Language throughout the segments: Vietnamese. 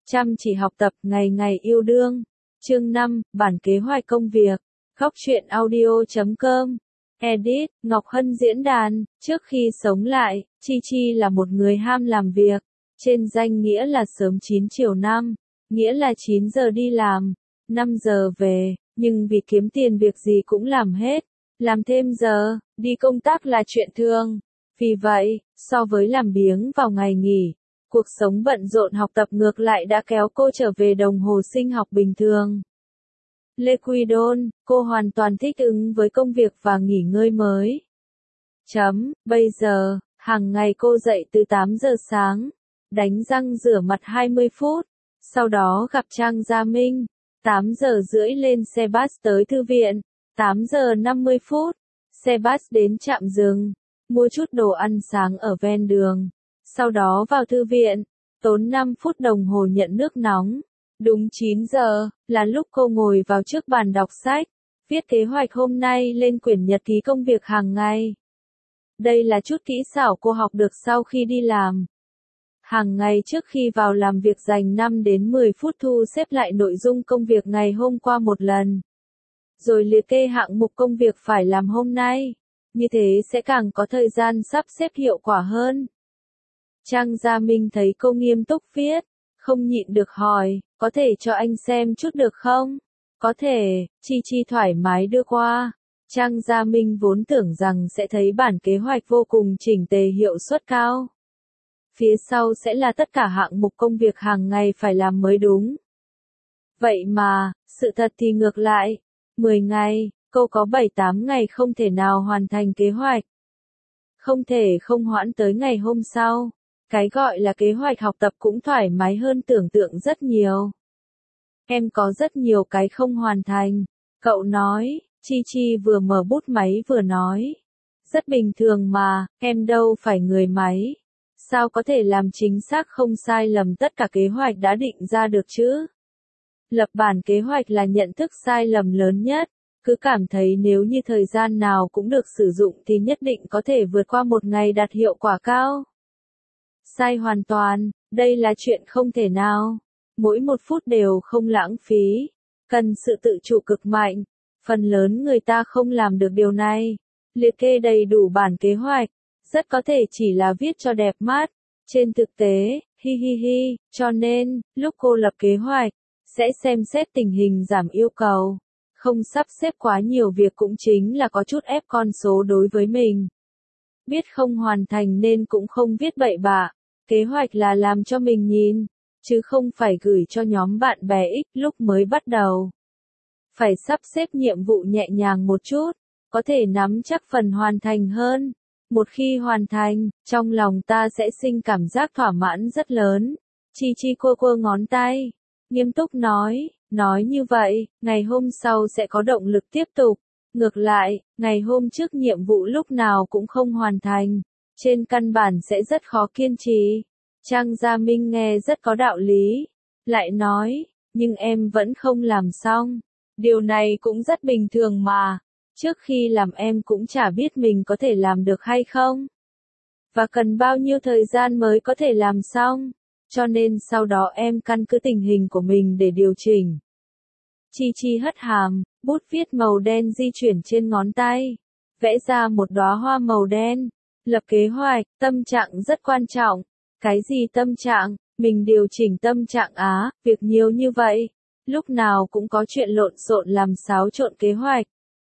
Chăm chỉ học tập, ngày ngày yêu đương. Chương 5, bản kế hoạch công việc. Góc truyện audio.com. Edit, Ngọc Hân diễn đàn. Trước khi sống lại, Chi Chi là một người ham làm việc. Trên danh nghĩa là sớm 9 chiều 5, nghĩa là 9 giờ đi làm, 5 giờ về, nhưng vì kiếm tiền việc gì cũng làm hết. Làm thêm giờ, đi công tác là chuyện thường. Vì vậy, so với làm biếng vào ngày nghỉ, cuộc sống bận rộn học tập ngược lại đã kéo cô trở về đồng hồ sinh học bình thường. Lê Quy Đôn, cô hoàn toàn thích ứng với công việc và nghỉ ngơi mới. Bây giờ, hàng ngày cô dậy từ 8 giờ sáng, đánh răng rửa mặt 20 phút, sau đó gặp Trang Gia Minh, 8 giờ rưỡi lên xe bus tới thư viện, 8 giờ 50 phút, xe bus đến trạm dừng, mua chút đồ ăn sáng ở ven đường, sau đó vào thư viện, tốn 5 phút đồng hồ nhận nước nóng. Đúng 9 giờ, là lúc cô ngồi vào trước bàn đọc sách, viết kế hoạch hôm nay lên quyển nhật ký công việc hàng ngày. Đây là chút kỹ xảo cô học được sau khi đi làm. Hàng ngày trước khi vào làm việc dành 5 đến 10 phút thu xếp lại nội dung công việc ngày hôm qua một lần. Rồi liệt kê hạng mục công việc phải làm hôm nay. Như thế sẽ càng có thời gian sắp xếp hiệu quả hơn. Trang Gia Minh thấy cô nghiêm túc viết, không nhịn được hỏi, có thể cho anh xem chút được không? Có thể, Chi Chi thoải mái đưa qua. Trang Gia Minh vốn tưởng rằng sẽ thấy bản kế hoạch vô cùng chỉnh tề hiệu suất cao. Phía sau sẽ là tất cả hạng mục công việc hàng ngày phải làm mới đúng. Vậy mà, sự thật thì ngược lại. 10 ngày, cô có 7-8 ngày không thể nào hoàn thành kế hoạch. Không thể không hoãn tới ngày hôm sau. Cái gọi là kế hoạch học tập cũng thoải mái hơn tưởng tượng rất nhiều. Em có rất nhiều cái không hoàn thành. Cậu nói, Chi Chi vừa mở bút máy vừa nói. Rất bình thường mà, em đâu phải người máy. Sao có thể làm chính xác không sai lầm tất cả kế hoạch đã định ra được chứ? Lập bản kế hoạch là nhận thức sai lầm lớn nhất. Cứ cảm thấy nếu như thời gian nào cũng được sử dụng thì nhất định có thể vượt qua một ngày đạt hiệu quả cao. Sai hoàn toàn, đây là chuyện không thể nào. Mỗi một phút đều không lãng phí. Cần sự tự chủ cực mạnh. Phần lớn người ta không làm được điều này. Liệt kê đầy đủ bản kế hoạch. Rất có thể chỉ là viết cho đẹp mắt. Trên thực tế, cho nên, lúc cô lập kế hoạch, sẽ xem xét tình hình giảm yêu cầu. Không sắp xếp quá nhiều việc cũng chính là có chút ép con số đối với mình. Biết không hoàn thành nên cũng không viết bậy bạ. Kế hoạch là làm cho mình nhìn, chứ không phải gửi cho nhóm bạn bè X lúc mới bắt đầu. Phải sắp xếp nhiệm vụ nhẹ nhàng một chút, có thể nắm chắc phần hoàn thành hơn. Một khi hoàn thành, trong lòng ta sẽ sinh cảm giác thỏa mãn rất lớn. Chi Chi cua ngón tay, nghiêm túc nói như vậy, ngày hôm sau sẽ có động lực tiếp tục. Ngược lại, ngày hôm trước nhiệm vụ lúc nào cũng không hoàn thành. Trên căn bản sẽ rất khó kiên trì. Trang Gia Minh nghe rất có đạo lý. Lại nói, nhưng em vẫn không làm xong. Điều này cũng rất bình thường mà. Trước khi làm em cũng chả biết mình có thể làm được hay không. Và cần bao nhiêu thời gian mới có thể làm xong. Cho nên sau đó em căn cứ tình hình của mình để điều chỉnh. Chi Chi hất hàm, bút viết màu đen di chuyển trên ngón tay. Vẽ ra một đóa hoa màu đen. Lập kế hoạch, tâm trạng rất quan trọng. Cái gì tâm trạng? Mình điều chỉnh tâm trạng việc nhiều như vậy. Lúc nào cũng có chuyện lộn xộn làm xáo trộn kế hoạch.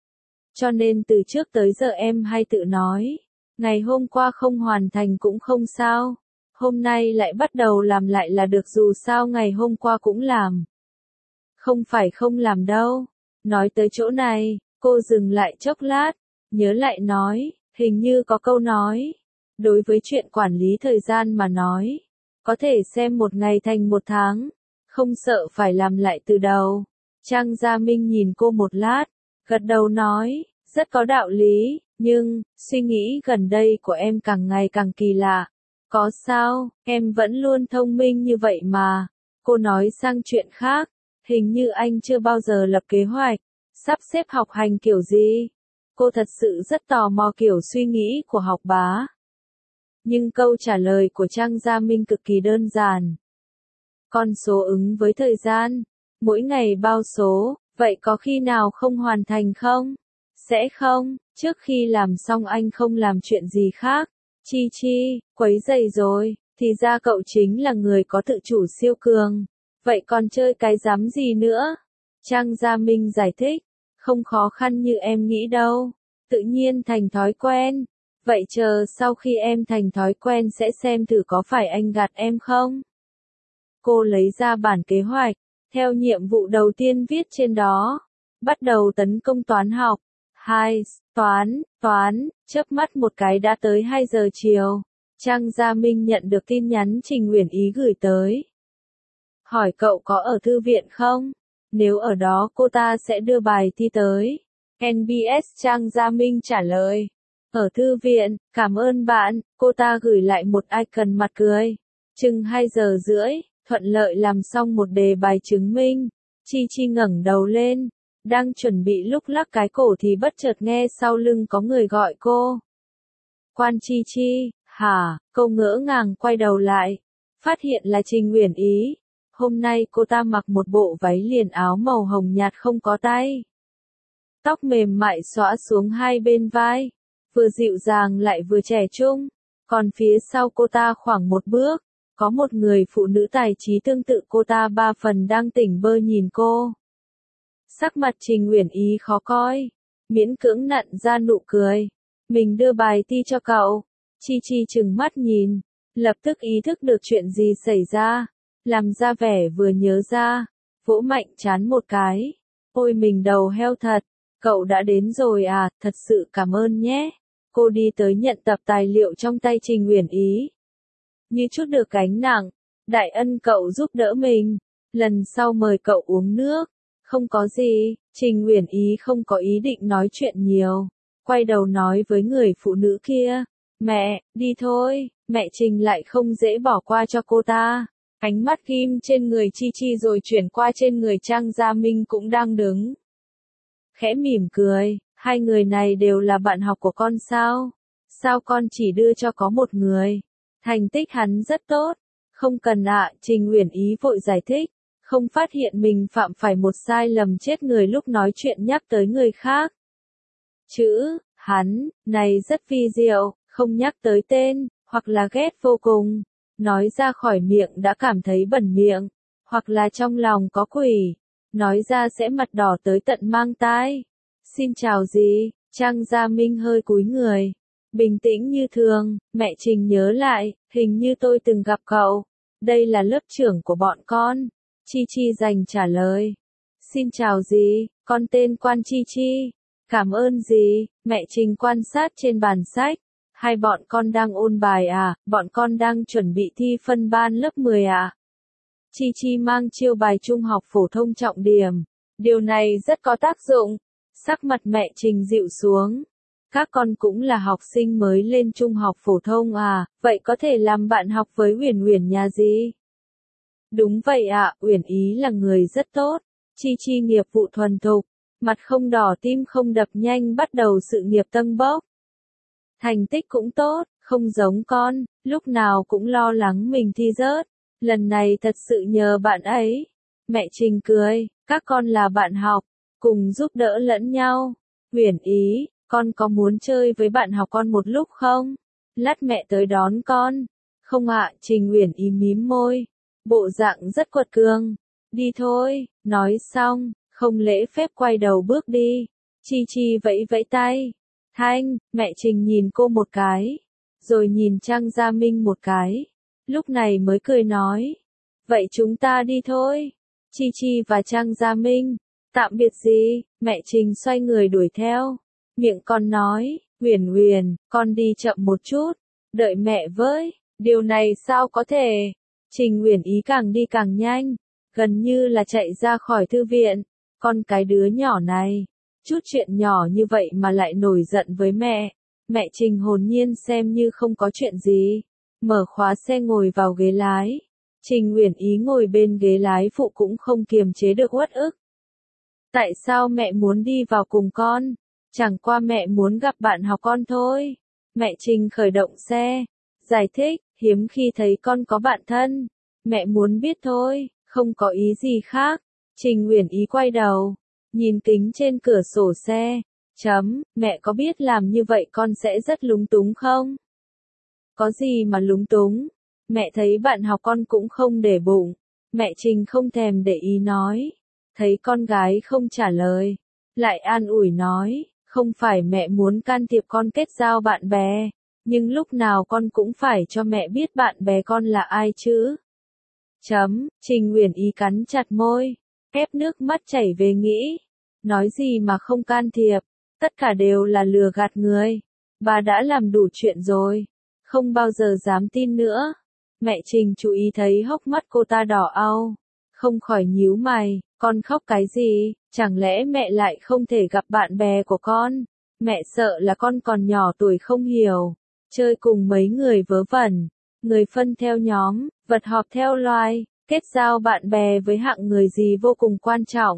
Cho nên từ trước tới giờ em hay tự nói. Ngày hôm qua không hoàn thành cũng không sao. Hôm nay lại bắt đầu làm lại là được dù sao ngày hôm qua cũng làm. Không phải không làm đâu. Nói tới chỗ này, cô dừng lại chốc lát. Nhớ lại nói, hình như có câu nói. Đối với chuyện quản lý thời gian mà nói. Có thể xem một ngày thành một tháng. Không sợ phải làm lại từ đầu. Trang Gia Minh nhìn cô một lát. Gật đầu nói, rất có đạo lý. Nhưng, suy nghĩ gần đây của em càng ngày càng kỳ lạ. Có sao, em vẫn luôn thông minh như vậy mà. Cô nói sang chuyện khác. Hình như anh chưa bao giờ lập kế hoạch. Sắp xếp học hành kiểu gì? Cô thật sự rất tò mò kiểu suy nghĩ của học bá. Nhưng câu trả lời của Trang Gia Minh cực kỳ đơn giản. Con số ứng với thời gian. Mỗi ngày bao số, vậy có khi nào không hoàn thành không? Sẽ không, trước khi làm xong anh không làm chuyện gì khác. Chi Chi, quấy rầy rồi, thì ra cậu chính là người có tự chủ siêu cường. Vậy còn chơi cái dám gì nữa? Trang Gia Minh giải thích, không khó khăn như em nghĩ đâu, tự nhiên thành thói quen. Vậy chờ sau khi em thành thói quen sẽ xem thử có phải anh gạt em không? Cô lấy ra bản kế hoạch, theo nhiệm vụ đầu tiên viết trên đó. Bắt đầu tấn công toán học. Toán, chớp mắt một cái đã tới 2 giờ chiều. Trang Gia Minh nhận được tin nhắn Trình Uyển Ý gửi tới. Hỏi cậu có ở thư viện không? Nếu ở đó cô ta sẽ đưa bài thi tới. NBS Trang Gia Minh trả lời. Ở thư viện, cảm ơn bạn, cô ta gửi lại một icon mặt cười. Chừng 2 giờ rưỡi, thuận lợi làm xong một đề bài chứng minh. Chi Chi ngẩng đầu lên, đang chuẩn bị lúc lắc cái cổ thì bất chợt nghe sau lưng có người gọi cô. Quan Chi Chi, hả? Cô ngỡ ngàng quay đầu lại, phát hiện là Trình Uyển Ý. Hôm nay cô ta mặc một bộ váy liền áo màu hồng nhạt không có tay. Tóc mềm mại xõa xuống hai bên vai, vừa dịu dàng lại vừa trẻ trung. Còn phía sau cô ta khoảng một bước, có một người phụ nữ tài trí tương tự cô ta 3 phần đang tỉnh bơ nhìn cô. Sắc mặt Trình Uyển Ý khó coi, miễn cưỡng nặn ra nụ cười. Mình đưa bài thi cho cậu. Chi Chi trừng mắt nhìn, lập tức ý thức được chuyện gì xảy ra, làm ra vẻ vừa nhớ ra, vỗ mạnh trán một cái. Ôi mình đầu heo thật, cậu đã đến rồi à, thật sự cảm ơn nhé. Cô đi tới nhận tập tài liệu trong tay Trình Uyển Ý. Như chút được gánh nặng, đại ân cậu giúp đỡ mình, lần sau mời cậu uống nước. Không có gì, Trình Uyển Ý không có ý định nói chuyện nhiều, quay đầu nói với người phụ nữ kia. Mẹ, đi thôi, mẹ Trình lại không dễ bỏ qua cho cô ta. Ánh mắt ghim trên người Chi Chi rồi chuyển qua trên người Trang Gia Minh cũng đang đứng. Khẽ mỉm cười, hai người này đều là bạn học của con sao? Sao con chỉ đưa cho có một người? Thành tích hắn rất tốt. Không cần ạ, Trình Uyển Ý vội giải thích. Không phát hiện mình phạm phải một sai lầm chết người lúc nói chuyện nhắc tới người khác. Chữ, hắn, này rất vi diệu, không nhắc tới tên, hoặc là ghét vô cùng. Nói ra khỏi miệng đã cảm thấy bẩn miệng, hoặc là trong lòng có quỷ. Nói ra sẽ mặt đỏ tới tận mang tai. Xin chào gì, Trang Gia Minh hơi cúi người. Bình tĩnh như thường, mẹ Trình nhớ lại, hình như tôi từng gặp cậu. Đây là lớp trưởng của bọn con. Chi Chi dành trả lời. Xin chào dì, con tên Quan Chi Chi. Cảm ơn dì, mẹ Trình quan sát trên bàn sách. Hai bọn con đang ôn bài à, bọn con đang chuẩn bị thi phân ban lớp 10 à. Chi Chi mang chiêu bài trung học phổ thông trọng điểm. Điều này rất có tác dụng. Sắc mặt mẹ Trình dịu xuống. Các con cũng là học sinh mới lên trung học phổ thông à, vậy có thể làm bạn học với Uyển Uyển nhà gì? Đúng vậy ạ, Uyển Ý là người rất tốt. Chi Chi nghiệp vụ thuần thục, mặt không đỏ tim không đập nhanh bắt đầu sự nghiệp tâng bốc. Thành tích cũng tốt, không giống con, lúc nào cũng lo lắng mình thi rớt. Lần này thật sự nhờ bạn ấy. Mẹ Trình cười, các con là bạn học, cùng giúp đỡ lẫn nhau. Uyển Ý, con có muốn chơi với bạn học con một lúc không? Lát mẹ tới đón con. Không ạ, Trình Uyển Ý mím môi. Bộ dạng rất quật cường. Đi thôi, nói xong, không lễ phép quay đầu bước đi. Chi Chi vẫy vẫy tay. Thanh, mẹ Trình nhìn cô một cái. Rồi nhìn Trang Gia Minh một cái. Lúc này mới cười nói. Vậy chúng ta đi thôi. Chi Chi và Trang Gia Minh. Tạm biệt gì, mẹ Trình xoay người đuổi theo. Miệng con nói, Uyển Uyển, con đi chậm một chút. Đợi mẹ với, điều này sao có thể. Trình Uyển Ý càng đi càng nhanh, gần như là chạy ra khỏi thư viện. Con cái đứa nhỏ này, chút chuyện nhỏ như vậy mà lại nổi giận với mẹ. Mẹ Trình hồn nhiên xem như không có chuyện gì, mở khóa xe ngồi vào ghế lái. Trình Uyển Ý ngồi bên ghế lái phụ cũng không kiềm chế được uất ức. Tại sao mẹ muốn đi vào cùng con? Chẳng qua mẹ muốn gặp bạn học con thôi. Mẹ Trình khởi động xe, giải thích, hiếm khi thấy con có bạn thân. Mẹ muốn biết thôi, không có ý gì khác. Trình Uyển Ý quay đầu, nhìn kính trên cửa sổ xe. Mẹ có biết làm như vậy con sẽ rất lúng túng không? Có gì mà lúng túng? Mẹ thấy bạn học con cũng không để bụng. Mẹ Trình không thèm để ý nói. Thấy con gái không trả lời, lại an ủi nói, không phải mẹ muốn can thiệp con kết giao bạn bè, nhưng lúc nào con cũng phải cho mẹ biết bạn bè con là ai chứ. Trình Uyển Ý cắn chặt môi, ép nước mắt chảy về nghĩ. Nói gì mà không can thiệp, tất cả đều là lừa gạt người. Bà đã làm đủ chuyện rồi, không bao giờ dám tin nữa. Mẹ Trình chú ý thấy hốc mắt cô ta đỏ au, không khỏi nhíu mày, con khóc cái gì, chẳng lẽ mẹ lại không thể gặp bạn bè của con? Mẹ sợ là con còn nhỏ tuổi không hiểu, chơi cùng mấy người vớ vẩn, người phân theo nhóm, vật họp theo loài, kết giao bạn bè với hạng người gì vô cùng quan trọng.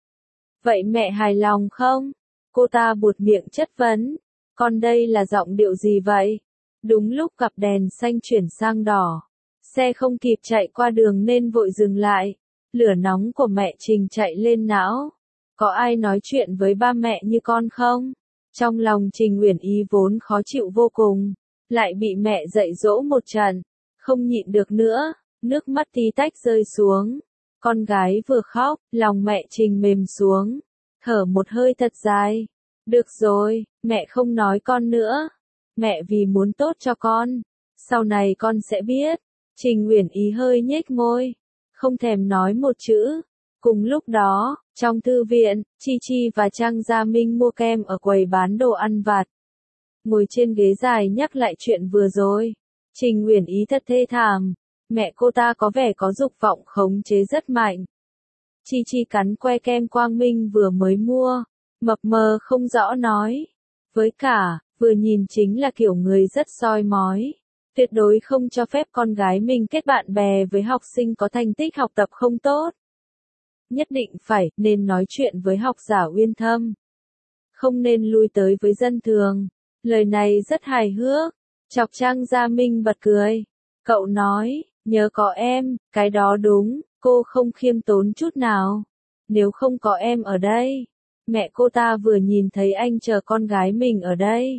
Vậy mẹ hài lòng không? Cô ta buột miệng chất vấn, con đây là giọng điệu gì vậy? Đúng lúc gặp đèn xanh chuyển sang đỏ, xe không kịp chạy qua đường nên vội dừng lại. Lửa nóng của mẹ Trình chạy lên não. Có ai nói chuyện với ba mẹ như con không? Trong lòng Trình Uyển Ý vốn khó chịu vô cùng, lại bị mẹ dạy dỗ một trận, không nhịn được nữa, nước mắt tí tách rơi xuống. Con gái vừa khóc, lòng mẹ Trình mềm xuống, thở một hơi thật dài. Được rồi, mẹ không nói con nữa. Mẹ vì muốn tốt cho con, sau này con sẽ biết. Trình Uyển Ý hơi nhếch môi, không thèm nói một chữ. Cùng lúc đó, trong thư viện, Chi Chi và Trang Gia Minh mua kem ở quầy bán đồ ăn vặt. Ngồi trên ghế dài nhắc lại chuyện vừa rồi. Trình Uyển Ý thật thê thảm. Mẹ cô ta có vẻ có dục vọng khống chế rất mạnh. Chi Chi cắn que kem Quang Minh vừa mới mua, mập mờ không rõ nói. Với cả, vừa nhìn chính là kiểu người rất soi mói. Tuyệt đối không cho phép con gái mình kết bạn bè với học sinh có thành tích học tập không tốt. Nhất định phải, nên nói chuyện với học giả uyên thâm. Không nên lui tới với dân thường. Lời này rất hài hước, chọc Trang Gia Minh bật cười. Cậu nói, nhớ có em, cái đó đúng, cô không khiêm tốn chút nào. Nếu không có em ở đây, mẹ cô ta vừa nhìn thấy anh chờ con gái mình ở đây.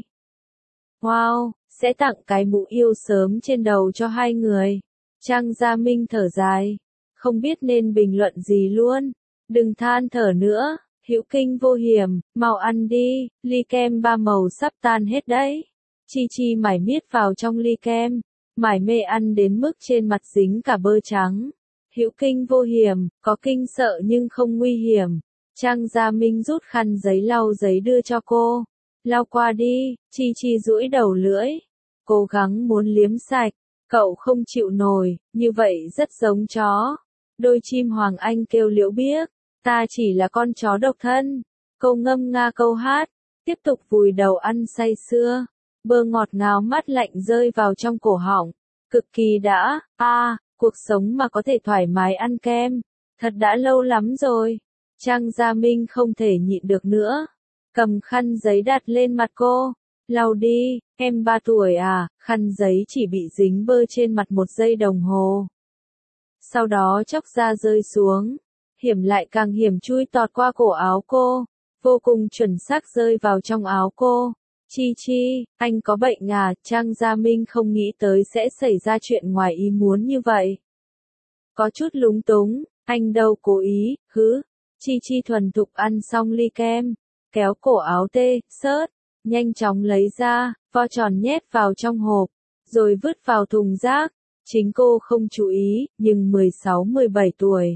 Wow, sẽ tặng cái mũ yêu sớm trên đầu cho hai người. Trang Gia Minh thở dài, không biết nên bình luận gì luôn. Đừng than thở nữa, hữu kinh vô hiểm, mau ăn đi, ly kem ba màu sắp tan hết đấy. Chi Chi mải miết vào trong ly kem, mải mê ăn đến mức trên mặt dính cả bơ trắng. Hữu kinh vô hiểm, có kinh sợ nhưng không nguy hiểm. Trang Gia Minh rút khăn giấy lau giấy đưa cho cô. Lau qua đi, Chi Chi duỗi đầu lưỡi, cố gắng muốn liếm sạch. Cậu không chịu nổi, như vậy rất giống chó. Đôi chim hoàng anh kêu liễu biếc, ta chỉ là con chó độc thân. Câu ngâm nga câu hát, tiếp tục vùi đầu ăn say sưa. Bơ ngọt ngào mát lạnh rơi vào trong cổ họng, cực kỳ đã, cuộc sống mà có thể thoải mái ăn kem, thật đã lâu lắm rồi. Trang Gia Minh không thể nhịn được nữa, cầm khăn giấy đặt lên mặt cô, lau đi, em 3 tuổi à, khăn giấy chỉ bị dính bơ trên mặt 1 giây đồng hồ. Sau đó chốc ra rơi xuống, hiểm lại càng hiểm chui tọt qua cổ áo cô, vô cùng chuẩn xác rơi vào trong áo cô. Chi Chi, anh có bệnh à? Trang Gia Minh không nghĩ tới sẽ xảy ra chuyện ngoài ý muốn như vậy. Có chút lúng túng, anh đâu cố ý, hứ. Chi Chi thuần thục ăn xong ly kem, kéo cổ áo tê, xớt, nhanh chóng lấy ra, vo tròn nhét vào trong hộp, rồi vứt vào thùng rác. Chính cô không chú ý, nhưng 16-17 tuổi.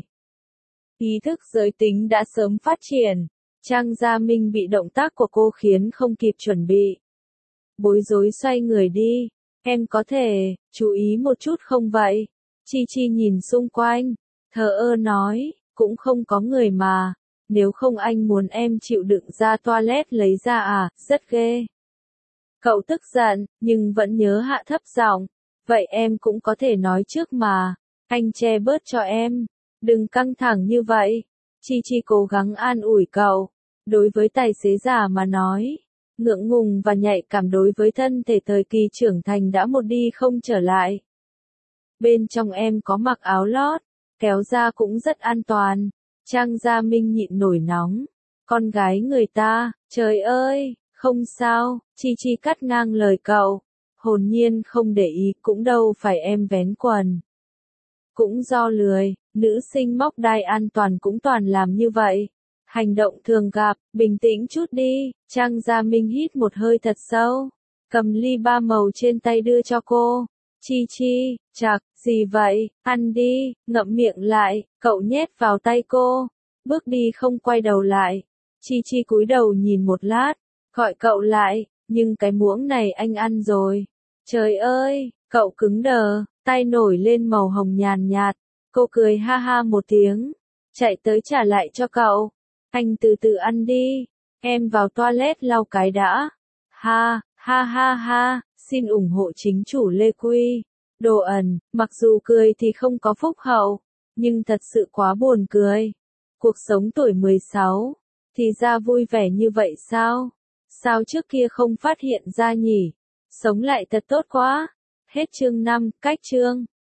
Ý thức giới tính đã sớm phát triển. Trang Gia Minh bị động tác của cô khiến không kịp chuẩn bị. Bối rối xoay người đi. Em có thể, chú ý một chút không vậy? Chi Chi nhìn xung quanh, thờ ơ nói, cũng không có người mà. Nếu không anh muốn em chịu đựng ra toilet lấy ra à, rất ghê. Cậu tức giận, nhưng vẫn nhớ hạ thấp giọng. Vậy em cũng có thể nói trước mà. Anh che bớt cho em. Đừng căng thẳng như vậy. Chi Chi cố gắng an ủi cậu. Đối với tài xế già mà nói, ngượng ngùng và nhạy cảm đối với thân thể thời kỳ trưởng thành đã một đi không trở lại. bên trong em có mặc áo lót, kéo ra cũng rất an toàn. Trang Gia Minh nhịn nổi nóng. Con gái người ta, trời ơi, không sao, Chi Chi cắt ngang lời cậu. Hồn nhiên không để ý, cũng đâu phải em vén quần. Cũng do lười, nữ sinh móc đai an toàn cũng toàn làm như vậy. Hành động thường gặp, bình tĩnh chút đi. Trang Gia Minh hít một hơi thật sâu, cầm ly ba màu trên tay đưa cho cô. Chi Chi, chạc, gì vậy, ăn đi, ngậm miệng lại, cậu nhét vào tay cô. Bước đi không quay đầu lại. Chi Chi cúi đầu nhìn một lát, gọi cậu lại, nhưng cái muỗng này anh ăn rồi. Trời ơi, cậu cứng đờ, tay nổi lên màu hồng nhàn nhạt. Cô cười ha ha một tiếng, chạy tới trả lại cho cậu. Anh từ từ ăn đi, em vào toilet lau cái đã. Ha, ha ha ha, xin ủng hộ chính chủ Lê Quy. Đồ ẩn, mặc dù cười thì không có phúc hậu, nhưng thật sự quá buồn cười. Cuộc sống tuổi 16, thì ra vui vẻ như vậy sao? Sao trước kia không phát hiện ra nhỉ? Sống lại thật tốt quá. Hết chương 5, cách chương.